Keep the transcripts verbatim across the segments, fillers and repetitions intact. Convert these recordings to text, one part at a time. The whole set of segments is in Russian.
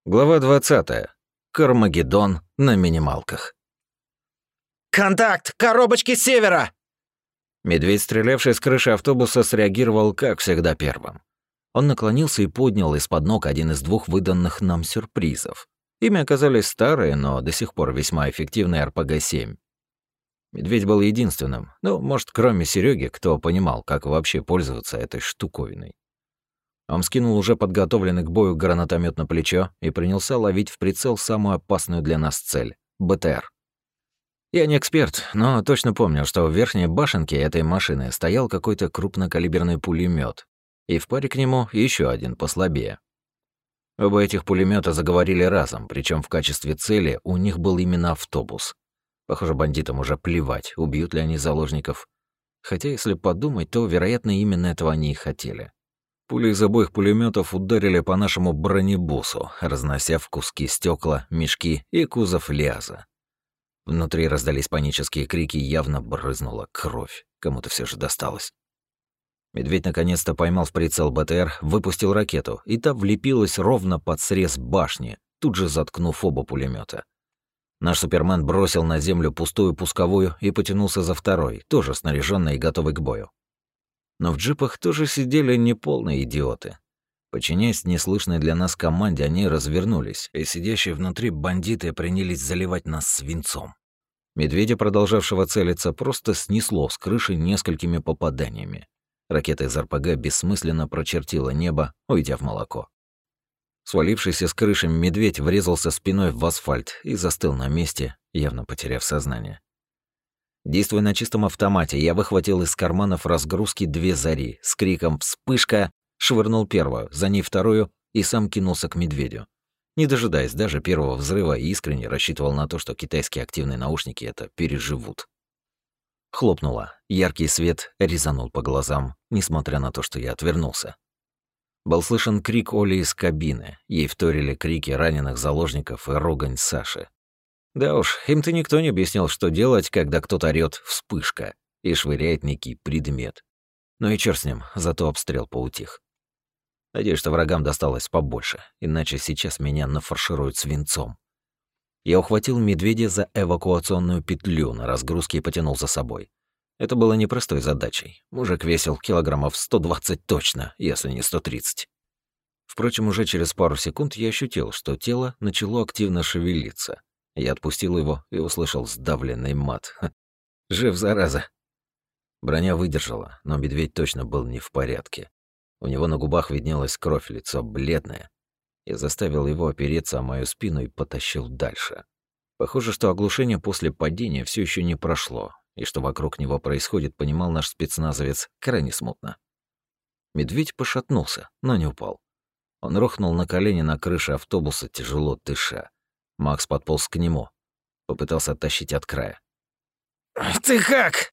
Глава двадцатая. Кармагеддон на минималках. «Контакт! Коробочки с севера!» Медведь, стрелявший с крыши автобуса, среагировал, как всегда, первым. Он наклонился и поднял из-под ног один из двух выданных нам сюрпризов. Ими оказались старые, но до сих пор весьма эффективные эр пэ гэ семь. Медведь был единственным, ну, может, кроме Сереги, кто понимал, как вообще пользоваться этой штуковиной. Он скинул уже подготовленный к бою гранатомет на плечо и принялся ловить в прицел самую опасную для нас цель — бэ тэ эр. Я не эксперт, но точно помню, что в верхней башенке этой машины стоял какой-то крупнокалиберный пулемет, и в паре к нему еще один послабее. Оба этих пулемета заговорили разом, причем в качестве цели у них был именно автобус. Похоже, бандитам уже плевать, убьют ли они заложников. Хотя, если подумать, то, вероятно, именно этого они и хотели. Пули из обоих пулеметов ударили по нашему бронебусу, разнося в куски стекла, мешки и кузов ляза. Внутри раздались панические крики, явно брызнула кровь. Кому-то все же досталось. Медведь наконец-то поймал в прицел бэ тэ эр, выпустил ракету, и та влепилась ровно под срез башни, тут же заткнув оба пулемета. Наш супермен бросил на землю пустую пусковую и потянулся за второй, тоже снаряженный и готовый к бою. Но в джипах тоже сидели неполные идиоты. Подчиняясь неслышной для нас команде, они развернулись, и сидящие внутри бандиты принялись заливать нас свинцом. Медведя, продолжавшего целиться, просто снесло с крыши несколькими попаданиями. Ракета из эр пэ гэ бессмысленно прочертила небо, уйдя в молоко. Свалившийся с крыши медведь врезался спиной в асфальт и застыл на месте, явно потеряв сознание. Действуя на чистом автомате, я выхватил из карманов разгрузки две зари, с криком «Вспышка!» швырнул первую, за ней вторую и сам кинулся к медведю. Не дожидаясь даже первого взрыва, искренне рассчитывал на то, что китайские активные наушники это переживут. Хлопнуло. Яркий свет резанул по глазам, несмотря на то, что я отвернулся. Был слышен крик Оли из кабины, ей вторили крики раненых заложников и ругань Саши. Да уж, им-то никто не объяснял, что делать, когда кто-то орёт «вспышка» и швыряет некий предмет. Ну и чёрт с ним, зато обстрел поутих. Надеюсь, что врагам досталось побольше, иначе сейчас меня нафаршируют свинцом. Я ухватил медведя за эвакуационную петлю на разгрузке и потянул за собой. Это было непростой задачей. Мужик весил килограммов сто двадцать точно, если не сто тридцать. Впрочем, уже через пару секунд я ощутил, что тело начало активно шевелиться. Я отпустил его и услышал сдавленный мат. Ха, жив, зараза. Броня выдержала, но медведь точно был не в порядке. У него на губах виднелась кровь, лицо бледное. Я заставил его опереться о мою спину и потащил дальше. Похоже, что оглушение после падения все еще не прошло, и что вокруг него происходит, понимал наш спецназовец крайне смутно. Медведь пошатнулся, но не упал. Он рухнул на колени на крыше автобуса, тяжело дыша. Макс подполз к нему, попытался оттащить от края. «Ты как?»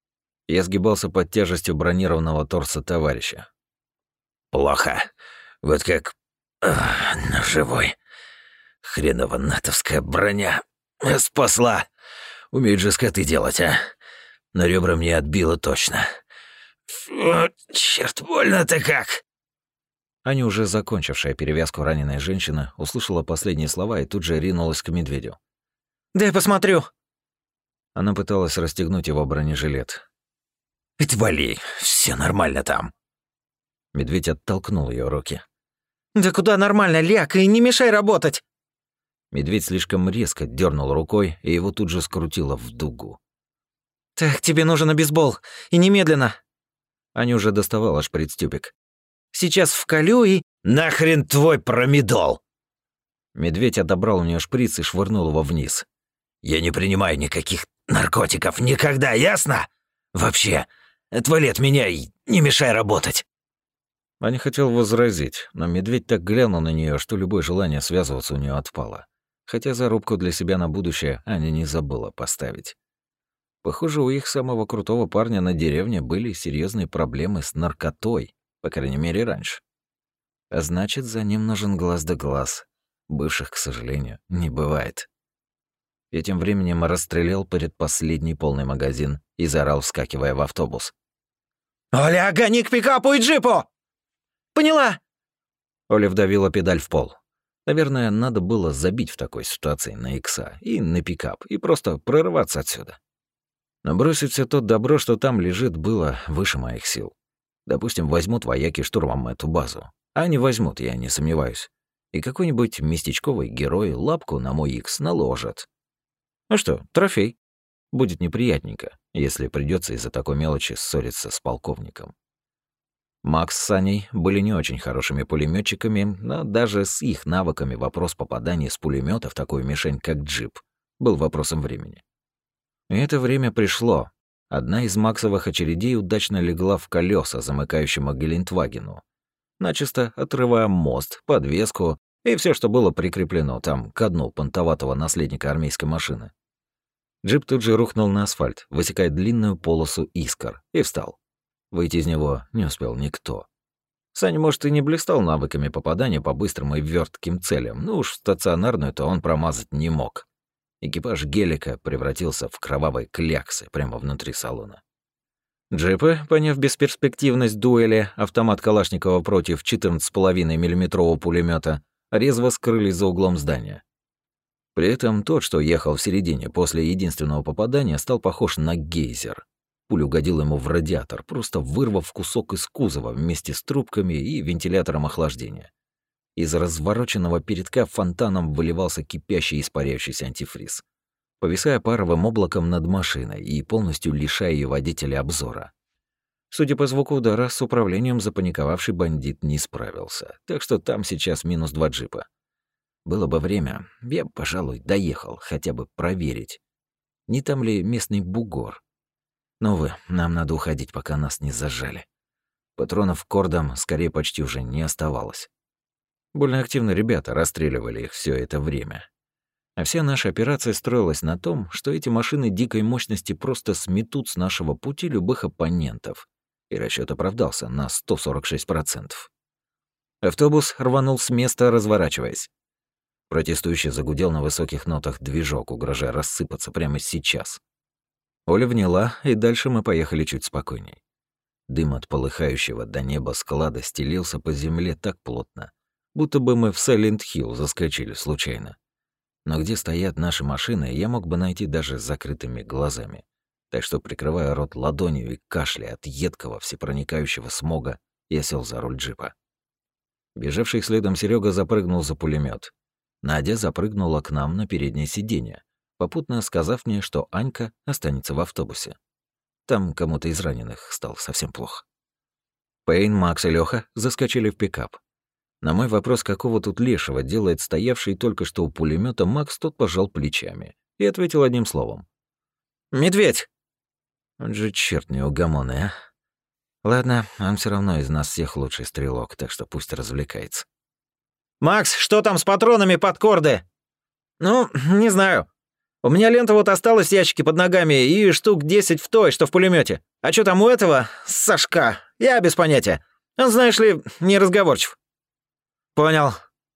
Я сгибался под тяжестью бронированного торса товарища. «Плохо. Вот как... Ах, но живой. Хренова натовская броня. Спасла. Умеют же скоты делать, а? Но ребра мне отбило точно. Фу, черт, больно-то как!» Аня, уже закончившая перевязку раненой женщины, услышала последние слова и тут же ринулась к медведю. «Дай посмотрю!» Она пыталась расстегнуть его бронежилет. «Отвали, все нормально там!» Медведь оттолкнул ее руки. «Да куда нормально, ляг, и не мешай работать!» Медведь слишком резко дернул рукой, и его тут же скрутило в дугу. «Так, тебе нужен обезбол, и немедленно!» Аня уже доставала шприц-тюбик. «Сейчас вколю и...» «Нахрен твой промедол!» Медведь отобрал у нее шприц и швырнул его вниз. «Я не принимаю никаких наркотиков никогда, ясно? Вообще, отвали от меня и не мешай работать!» Аня хотел возразить, но медведь так глянул на нее, что любое желание связываться у нее отпало. Хотя зарубку для себя на будущее Аня не забыла поставить. Похоже, у их самого крутого парня на деревне были серьезные проблемы с наркотой, по крайней мере, раньше. А значит, за ним нужен глаз да глаз. Бывших, к сожалению, не бывает. Я тем временем расстрелял предпоследний полный магазин и заорал, вскакивая в автобус. «Оля, гони к пикапу и джипу!» «Поняла!» Оля вдавила педаль в пол. Наверное, надо было забить в такой ситуации на икса и на пикап, и просто прорываться отсюда. Но бросить все то добро, что там лежит, было выше моих сил. Допустим, возьмут вояки штурмом эту базу. А они возьмут, я не сомневаюсь. И какой-нибудь местечковый герой лапку на мой икс наложит. Ну что, трофей. Будет неприятненько, если придется из-за такой мелочи ссориться с полковником. Макс с Саней были не очень хорошими пулеметчиками, но даже с их навыками вопрос попадания с пулемета в такую мишень, как джип, был вопросом времени. И это время пришло. Одна из максовых очередей удачно легла в колеса замыкающему Гелендвагену, начисто отрывая мост, подвеску и все, что было прикреплено там к дну понтоватого наследника армейской машины. Джип тут же рухнул на асфальт, высекая длинную полосу искр, и встал. Выйти из него не успел никто. Саня, может, и не блистал навыками попадания по быстрым и вертким целям, но уж в стационарную-то он промазать не мог. Экипаж гелика превратился в кровавые кляксы прямо внутри салона. Джипы, поняв бесперспективность дуэли, автомат Калашникова против четырнадцать целых пять десятых миллиметрового пулемета, резво скрылись за углом здания. При этом тот, что ехал в середине после единственного попадания, стал похож на гейзер. Пуля угодила ему в радиатор, просто вырвав кусок из кузова вместе с трубками и вентилятором охлаждения. Из развороченного передка фонтаном выливался кипящий и испаряющийся антифриз, повисая паровым облаком над машиной и полностью лишая ее водителя обзора. Судя по звуку удара, с управлением запаниковавший бандит не справился, так что там сейчас минус два джипа. Было бы время, я, пожалуй, доехал, хотя бы проверить, не там ли местный бугор. Но, увы, нам надо уходить, пока нас не зажали. Патронов кордом скорее почти уже не оставалось. Больно активно ребята расстреливали их все это время. А вся наша операция строилась на том, что эти машины дикой мощности просто сметут с нашего пути любых оппонентов. И расчет оправдался на сто сорок шесть процентов. Автобус рванул с места, разворачиваясь. Протестующий загудел на высоких нотах движок, угрожая рассыпаться прямо сейчас. Оля вняла, и дальше мы поехали чуть спокойней. Дым от полыхающего до неба склада стелился по земле так плотно, будто бы мы в Сайлент-Хилл заскочили случайно. Но где стоят наши машины, я мог бы найти даже с закрытыми глазами. Так что, прикрывая рот ладонью и кашляя от едкого всепроникающего смога, я сел за руль джипа. Бежавший следом Серега запрыгнул за пулемет. Надя запрыгнула к нам на переднее сиденье, попутно сказав мне, что Анька останется в автобусе. Там кому-то из раненых стало совсем плохо. Пейн, Макс и Лёха заскочили в пикап. На мой вопрос, какого тут лешего делает стоявший только что у пулемета Макс, тот пожал плечами и ответил одним словом. «Медведь!» Он же черт неугомонный, а. Ладно, он все равно из нас всех лучший стрелок, так что пусть развлекается. «Макс, что там с патронами под корды?» «Ну, не знаю. У меня лента вот осталась в ящике под ногами и штук десять в той, что в пулемете. А что там у этого, Сашка? Я без понятия. Он, знаешь ли, не разговорчив». «Понял».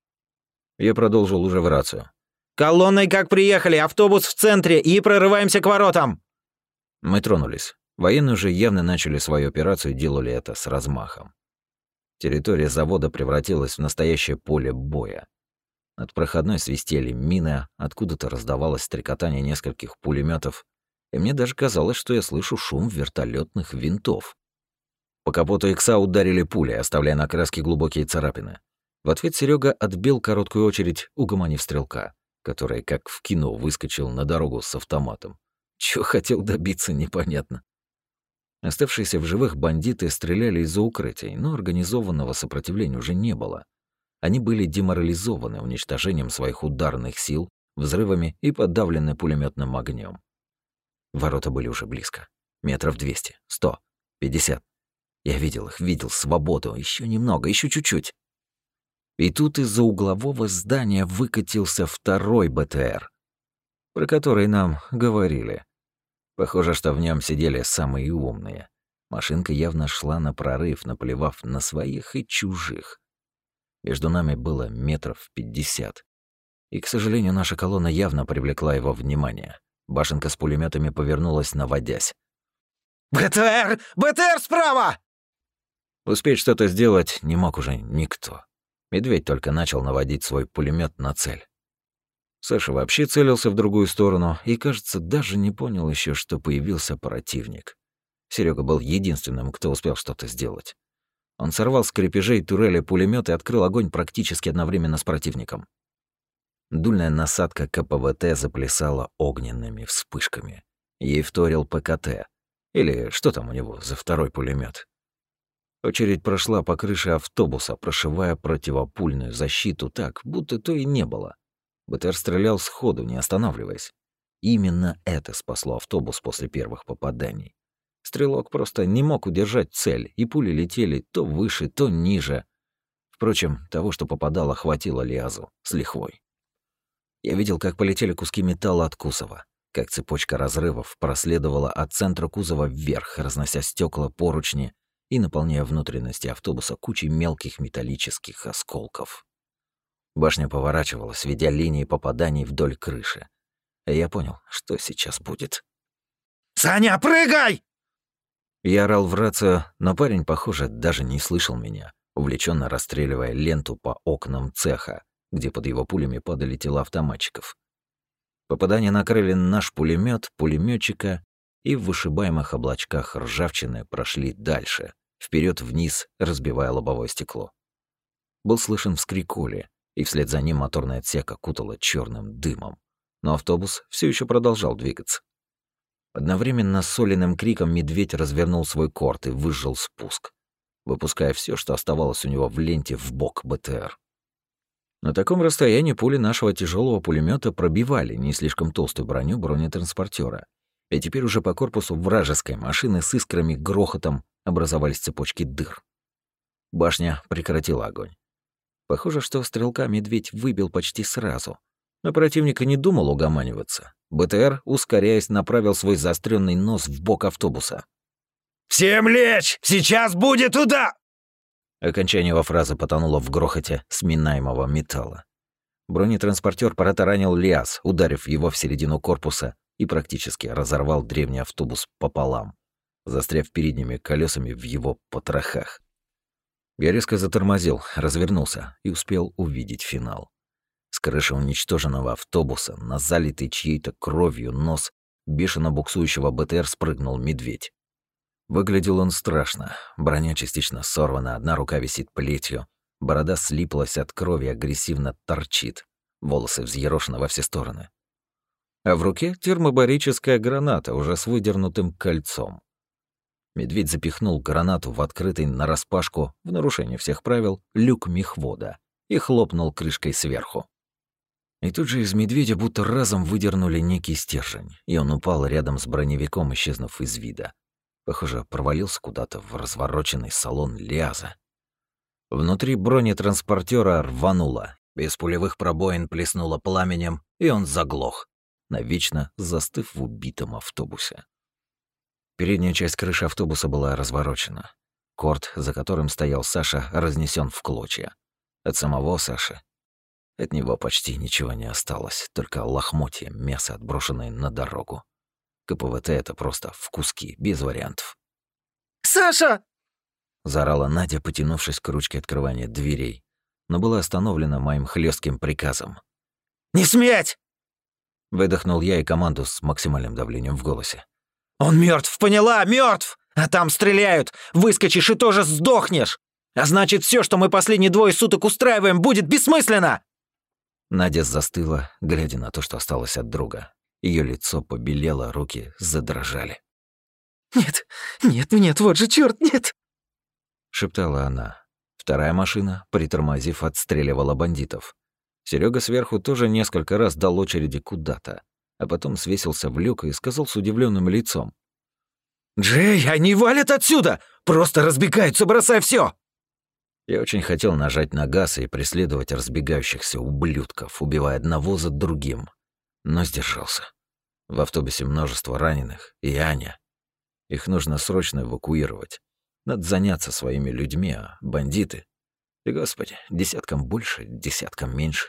Я продолжил уже в рацию. «Колонной как приехали, автобус в центре и прорываемся к воротам». Мы тронулись. Военные уже явно начали свою операцию и делали это с размахом. Территория завода превратилась в настоящее поле боя. Над проходной свистели мины, откуда-то раздавалось стрекотание нескольких пулеметов, и мне даже казалось, что я слышу шум вертолетных винтов. По капоту икса ударили пули, оставляя на краске глубокие царапины. В ответ Серега отбил короткую очередь, угомонив стрелка, который, как в кино, выскочил на дорогу с автоматом. Чего хотел добиться, непонятно. Оставшиеся в живых бандиты стреляли из-за укрытий, но организованного сопротивления уже не было. Они были деморализованы уничтожением своих ударных сил, взрывами и подавлены пулеметным огнем. Ворота были уже близко. Метров двести, сто, пятьдесят. Я видел их, видел свободу. Еще немного, еще чуть-чуть. И тут из-за углового здания выкатился второй БТР, про который нам говорили. Похоже, что в нем сидели самые умные. Машинка явно шла на прорыв, наплевав на своих и чужих. Между нами было метров пятьдесят. И, к сожалению, наша колонна явно привлекла его внимание. Башенка с пулеметами повернулась, наводясь. «БТР! БТР справа!» Успеть что-то сделать не мог уже никто. Медведь только начал наводить свой пулемет на цель. Саша вообще целился в другую сторону и, кажется, даже не понял еще, что появился противник. Серега был единственным, кто успел что-то сделать. Он сорвал с крепежей турели пулемет и открыл огонь практически одновременно с противником. Дульная насадка ка пэ вэ тэ заплясала огненными вспышками. Ей вторил пэ ка тэ. Или что там у него за второй пулемет. Очередь прошла по крыше автобуса, прошивая противопульную защиту так, будто то и не было. бэ тэ эр стрелял сходу, не останавливаясь. Именно это спасло автобус после первых попаданий. Стрелок просто не мог удержать цель, и пули летели то выше, то ниже. Впрочем, того, что попадало, хватило Лиазу с лихвой. Я видел, как полетели куски металла от кузова, как цепочка разрывов проследовала от центра кузова вверх, разнося стекла, поручни и наполняя внутренности автобуса кучей мелких металлических осколков. Башня поворачивалась, ведя линии попаданий вдоль крыши. И я понял, что сейчас будет. «Саня, прыгай!» Я орал в рацию, но парень, похоже, даже не слышал меня, увлеченно расстреливая ленту по окнам цеха, где под его пулями падали тела автоматчиков. Попадания накрыли наш пулемет, пулеметчика, и в вышибаемых облачках ржавчины прошли дальше, вперед вниз, разбивая лобовое стекло. Был слышен вскрик Оли, и вслед за ним моторный отсек окутало черным дымом. Но автобус все еще продолжал двигаться. Одновременно с Олиным криком медведь развернул свой корт и выжжил спуск, выпуская все, что оставалось у него в ленте, в бок бэ тэ эр. На таком расстоянии пули нашего тяжелого пулемета пробивали не слишком толстую броню бронетранспортера, и теперь уже по корпусу вражеской машины с искрами грохотом образовались цепочки дыр. Башня прекратила огонь. Похоже, что стрелка медведь выбил почти сразу, но противник и не думал угоманиваться. бэ тэ эр, ускоряясь, направил свой заостренный нос в бок автобуса. «Всем лечь! Сейчас будет удар!» Окончание его фразы потонуло в грохоте сминаемого металла. Бронетранспортер протаранил Лиаз, ударив его в середину корпуса, и практически разорвал древний автобус пополам, застряв передними колесами в его потрохах. Я резко затормозил, развернулся и успел увидеть финал. С крыши уничтоженного автобуса на залитый чьей-то кровью нос бешено буксующего бэ тэ эр спрыгнул медведь. Выглядел он страшно. Броня частично сорвана, одна рука висит плетью, борода слиплась от крови, агрессивно торчит, волосы взъерошены во все стороны. А в руке термобарическая граната, уже с выдернутым кольцом. Медведь запихнул гранату в открытый нараспашку, в нарушение всех правил, люк мехвода и хлопнул крышкой сверху. И тут же из медведя будто разом выдернули некий стержень, и он упал рядом с броневиком, исчезнув из вида. Похоже, провалился куда-то в развороченный салон Лиаза. Внутри бронетранспортера рвануло, без пулевых пробоин плеснуло пламенем, и он заглох, навечно застыв в убитом автобусе. Передняя часть крыши автобуса была разворочена. Корт, за которым стоял Саша, разнесен в клочья. От самого Саши от него почти ничего не осталось, только лохмотья мяса, отброшенные на дорогу. ка пэ вэ тэ — это просто в куски, без вариантов. «Саша!» — заорала Надя, потянувшись к ручке открывания дверей, но была остановлена моим хлестким приказом. «Не сметь!» — выдохнул я и команду с максимальным давлением в голосе. «Он мертв, поняла, мертв! А там стреляют! Выскочишь и тоже сдохнешь! А значит, все, что мы последние двое суток устраиваем, будет бессмысленно!» Надя застыла, глядя на то, что осталось от друга. Ее лицо побелело, руки задрожали. «Нет, нет, нет, вот же черт, нет!» — шептала она. Вторая машина, притормозив, отстреливала бандитов. Серега сверху тоже несколько раз дал очереди куда-то, а потом свесился в люк и сказал с удивленным лицом. «Джей, они валят отсюда! Просто разбегаются, бросай все!» Я очень хотел нажать на газ и преследовать разбегающихся ублюдков, убивая одного за другим, но сдержался. В автобусе множество раненых, и Аня. Их нужно срочно эвакуировать. Надо заняться своими людьми, а бандиты... И, господи, десяткам больше, десяткам меньше.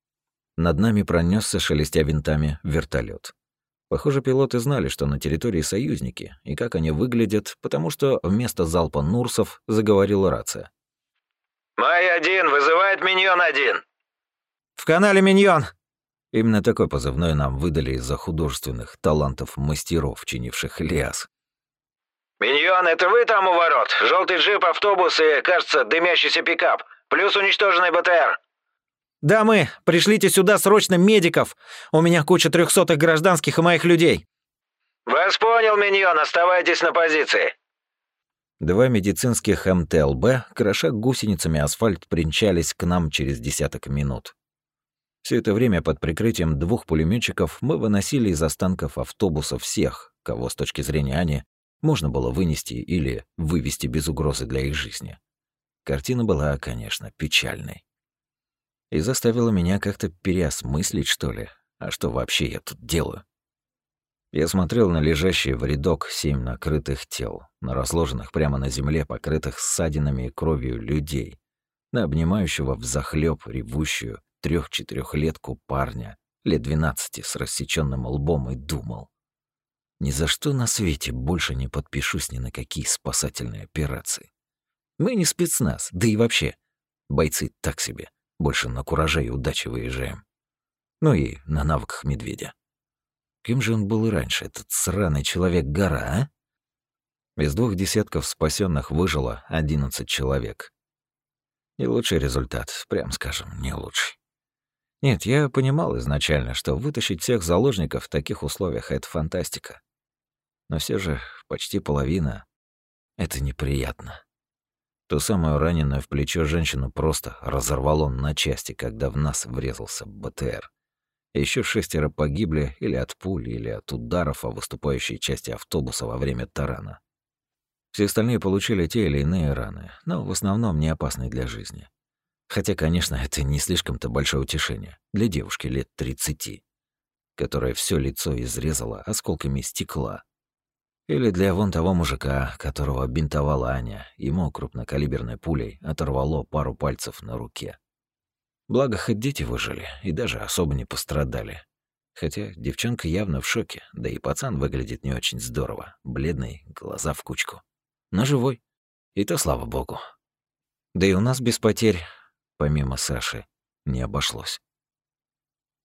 Над нами пронесся, шелестя винтами, вертолет. Похоже, пилоты знали, что на территории союзники, и как они выглядят, потому что вместо залпа Нурсов заговорила рация. Май один, вызывает миньон один. В канале Миньон. Именно такой позывной нам выдали из-за художественных талантов мастеров, чинивших Лиас. Миньон, это вы там у ворот? Желтый джип, автобус и, кажется, дымящийся пикап. Плюс уничтоженный БТР. Да мы. Пришлите сюда срочно медиков. У меня куча трехсотых гражданских и моих людей. Вас понял, Миньон, оставайтесь на позиции. Два медицинских эм тэ эл бэ, кроша гусеницами асфальт, примчались к нам через десяток минут. Все это время под прикрытием двух пулеметчиков мы выносили из останков автобуса всех, кого с точки зрения Ани можно было вынести или вывести без угрозы для их жизни. Картина была, конечно, печальной. И заставила меня как-то переосмыслить, что ли, а что вообще я тут делаю. Я смотрел на лежащие в рядок семь накрытых тел, на разложенных прямо на земле, покрытых ссадинами и кровью людей, на обнимающего взахлёб ревущую трех-четырехлетку парня лет двенадцати с рассечённым лбом и думал: ни за что на свете больше не подпишусь ни на какие спасательные операции. Мы не спецназ, да и вообще, бойцы так себе, больше на кураже и удаче выезжаем. Ну и на навыках медведя. Кем же он был и раньше, этот сраный человек-гора, а? Из двух десятков спасенных выжило одиннадцать человек. Не лучший результат, прям скажем, не лучший. Нет, я понимал изначально, что вытащить всех заложников в таких условиях — это фантастика. Но все же почти половина — это неприятно. Ту самую раненую в плечо женщину просто разорвало на части, когда в нас врезался БТР. Еще шестеро погибли или от пуль, или от ударов о выступающей части автобуса во время тарана. Все остальные получили те или иные раны, но в основном не опасные для жизни. Хотя, конечно, это не слишком-то большое утешение для девушки лет тридцати, которая все лицо изрезала осколками стекла. Или для вон того мужика, которого бинтовала Аня, ему крупнокалиберной пулей оторвало пару пальцев на руке. Благо, хоть дети выжили и даже особо не пострадали. Хотя девчонка явно в шоке, да и пацан выглядит не очень здорово, бледный, глаза в кучку. Но живой. И то слава богу. Да и у нас без потерь, помимо Саши, не обошлось.